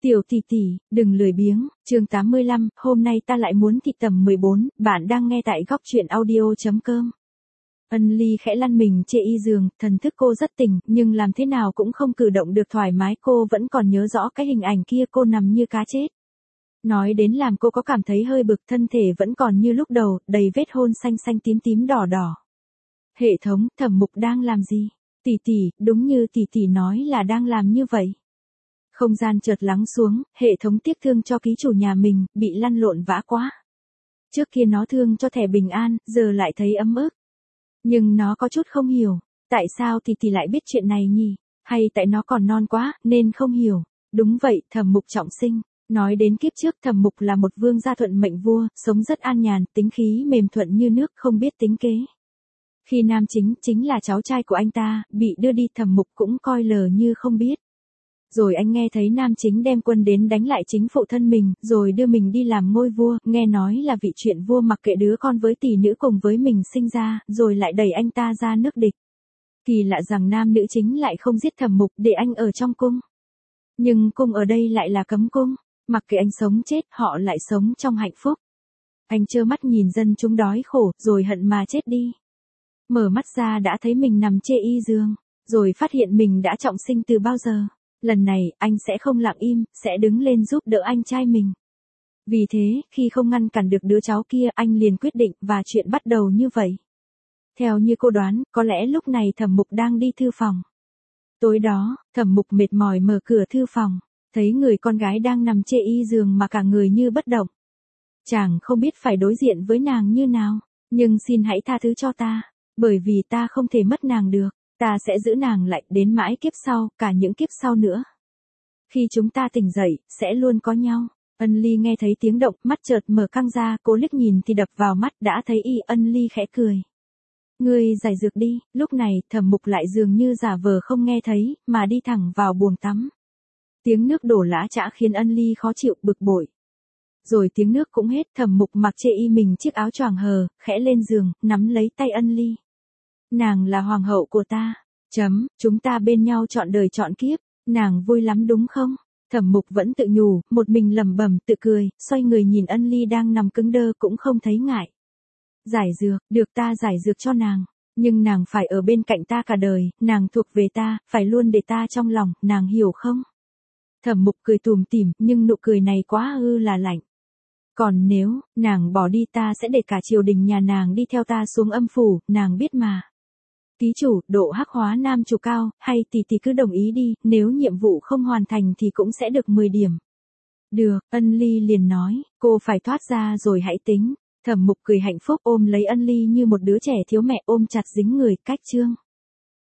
Tiểu tỷ tỷ, đừng lười biếng, chương 85, hôm nay ta lại muốn thịt tầm 14, bạn đang nghe tại góc truyện audio.com. Ân Ly khẽ lăn mình chê y giường, thần thức cô rất tỉnh, nhưng làm thế nào cũng không cử động được thoải mái, cô vẫn còn nhớ rõ cái hình ảnh kia cô nằm như cá chết. Nói đến làm cô có cảm thấy hơi bực, thân thể vẫn còn như lúc đầu, đầy vết hôn xanh xanh tím tím đỏ đỏ. Hệ thống, Thẩm Mục đang làm gì? Tỷ tỷ, đúng như tỷ tỷ nói là đang làm như vậy. Không gian chợt lắng xuống, hệ thống tiếc thương cho ký chủ nhà mình, bị lăn lộn vã quá. Trước kia nó thương cho thẻ bình an, giờ lại thấy ấm ức. Nhưng nó có chút không hiểu, tại sao tỷ tỷ lại biết chuyện này nhỉ? Hay tại nó còn non quá, nên không hiểu. Đúng vậy, Thẩm Mục trọng sinh. Nói đến kiếp trước, Thẩm Mục là một vương gia thuận mệnh vua, sống rất an nhàn, tính khí mềm thuận như nước, không biết tính kế. Khi nam chính là cháu trai của anh ta, bị đưa đi, Thẩm Mục cũng coi lờ như không biết. Rồi anh nghe thấy nam chính đem quân đến đánh lại chính phụ thân mình, rồi đưa mình đi làm ngôi vua, nghe nói là vị chuyện vua mặc kệ đứa con với tỷ nữ cùng với mình sinh ra, rồi lại đẩy anh ta ra nước địch. Kỳ lạ rằng nam nữ chính lại không giết Thẩm Mục để anh ở trong cung. Nhưng cung ở đây lại là cấm cung, mặc kệ anh sống chết, họ lại sống trong hạnh phúc. Anh trơ mắt nhìn dân chúng đói khổ, rồi hận mà chết đi. Mở mắt ra đã thấy mình nằm chê y giường, rồi phát hiện mình đã trọng sinh từ bao giờ. Lần này, anh sẽ không lặng im, sẽ đứng lên giúp đỡ anh trai mình. Vì thế, khi không ngăn cản được đứa cháu kia, anh liền quyết định, và chuyện bắt đầu như vậy. Theo như cô đoán, có lẽ lúc này Thẩm Mục đang đi thư phòng. Tối đó, Thẩm Mục mệt mỏi mở cửa thư phòng, thấy người con gái đang nằm chê y giường mà cả người như bất động. Chàng không biết phải đối diện với nàng như nào, nhưng xin hãy tha thứ cho ta, bởi vì ta không thể mất nàng được. Ta sẽ giữ nàng lại đến mãi kiếp sau, cả những kiếp sau nữa. Khi chúng ta tỉnh dậy, sẽ luôn có nhau. Ân Ly nghe thấy tiếng động, mắt chợt mở căng ra, cô liếc nhìn thì đập vào mắt, đã thấy Ân Ly khẽ cười. Ngươi giải dược đi, lúc này Thẩm Mục lại dường như giả vờ không nghe thấy, mà đi thẳng vào bồn tắm. Tiếng nước đổ lã chã khiến Ân Ly khó chịu, bực bội. Rồi tiếng nước cũng hết, Thẩm Mục mặc chê y mình chiếc áo choàng hờ, khẽ lên giường, nắm lấy tay Ân Ly. Nàng là hoàng hậu của ta. Chúng ta bên nhau trọn đời trọn kiếp. Nàng vui lắm đúng không? Thẩm Mục vẫn tự nhủ, một mình lẩm bẩm tự cười, xoay người nhìn Ân Ly đang nằm cứng đơ cũng không thấy ngại. Giải dược, được ta giải dược cho nàng. Nhưng nàng phải ở bên cạnh ta cả đời, nàng thuộc về ta, phải luôn để ta trong lòng, nàng hiểu không? Thẩm Mục cười tủm tỉm, nhưng nụ cười này quá là lạnh. Còn nếu, nàng bỏ đi ta sẽ để cả triều đình nhà nàng đi theo ta xuống âm phủ, nàng biết mà. Ký chủ, độ hắc hóa nam chủ cao, hay tỷ tỷ cứ đồng ý đi, nếu nhiệm vụ không hoàn thành thì cũng sẽ được 10 điểm. Được, Ân Ly liền nói, cô phải thoát ra rồi hãy tính. Thẩm Mục cười hạnh phúc ôm lấy Ân Ly như một đứa trẻ thiếu mẹ ôm chặt dính người, cách chương.